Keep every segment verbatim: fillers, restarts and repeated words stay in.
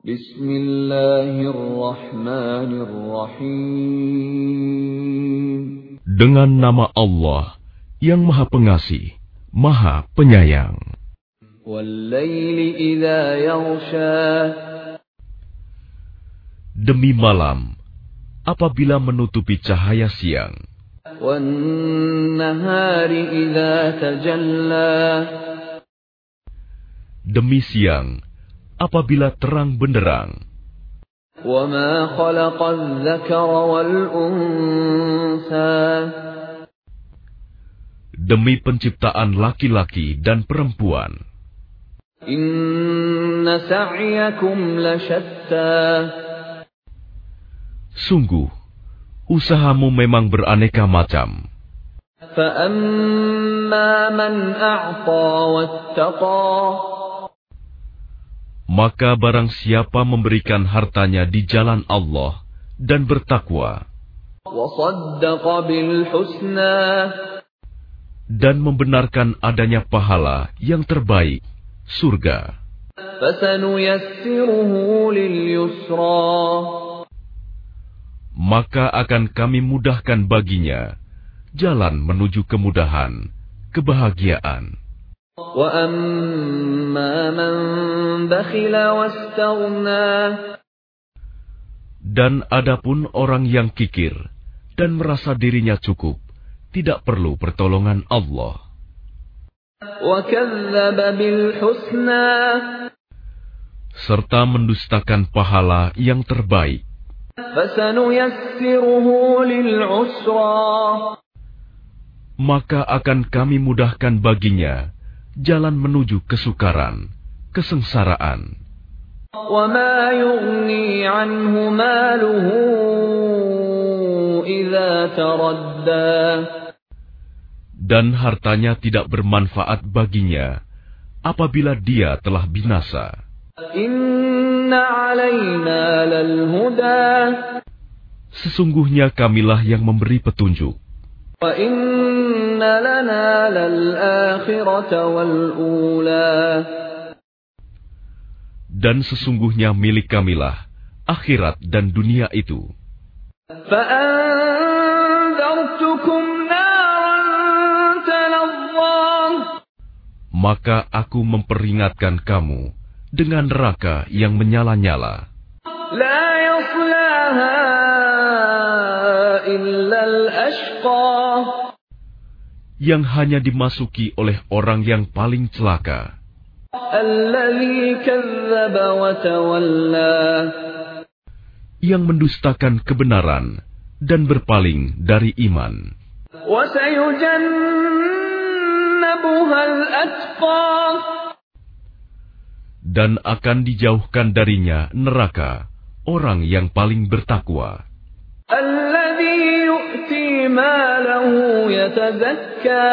Bismillahirrahmanirrahim. Dengan nama Allah yang Maha Pengasih, Maha Penyayang. Wal-laili idza yaghsha. Demi malam, apabila menutupi cahaya siang. Wan-nahari idza tajalla. Demi siang, apabila terang benderang. Wa ma khalaqadz dzakara wal untha. Demi penciptaan laki-laki dan perempuan. Inna sa'yakum lasyatta. Sungguh, usahamu memang beraneka macam. Fa amma man a'ta wattaqa. Maka barang siapa memberikan hartanya di jalan Allah dan bertakwa. Wa saddaqa bil husna. Dan membenarkan adanya pahala yang terbaik, surga. Fasanuyassiruhu lil yusra. Maka akan kami mudahkan baginya jalan menuju kemudahan, kebahagiaan. Wa amma man bakhila wastaghna. Dan adapun orang yang kikir dan merasa dirinya cukup, tidak perlu pertolongan Allah. Wa kadzdzaba bil husna. Serta mendustakan pahala yang terbaik. Fasanuyassiruhu lil usra. Maka akan kami mudahkan baginya jalan menuju kesukaran, kesengsaraan. Wa ma yughni anhu maluhu idza taradda. Dan hartanya tidak bermanfaat baginya apabila dia telah binasa. Inna alaina lal huda. Sesungguhnya kamilah yang memberi petunjuk. Wa inna lana lal akhirata wal ula. Dan sesungguhnya milik kamilah akhirat dan dunia itu. Fa anzartukum naran talazza. Maka aku memperingatkan kamu dengan neraka yang menyala-nyala. La yaslaha illa al-ashqa. Yang hanya dimasuki oleh orang yang paling celaka. Alladzi kadzdzaba wa tawalla. Yang mendustakan kebenaran dan berpaling dari iman. Wa sayujannabuha al-atqa. Dan akan dijauhkan darinya neraka orang yang paling bertakwa. Alladzi yu'ti malahu yatazakka.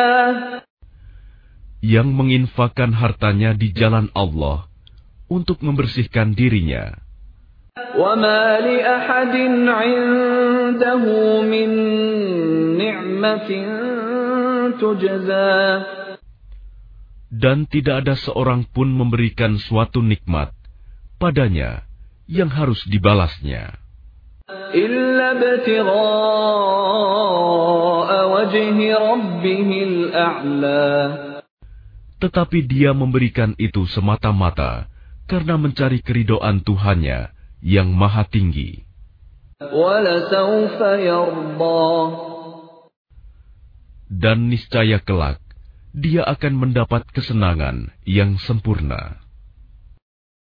Yang menginfakkan hartanya di jalan Allah untuk membersihkan dirinya. Wa ma li ahadin 'indahu min ni'matin tujza. Dan tidak ada seorang pun memberikan suatu nikmat padanya yang harus dibalasnya. Illa ibtigha'a wajhi rabbihil a'la. Tetapi dia memberikan itu semata-mata karena mencari keridhaan Tuhannya yang maha tinggi. Walasawfa yarda. Dan niscaya kelak dia akan mendapat kesenangan yang sempurna.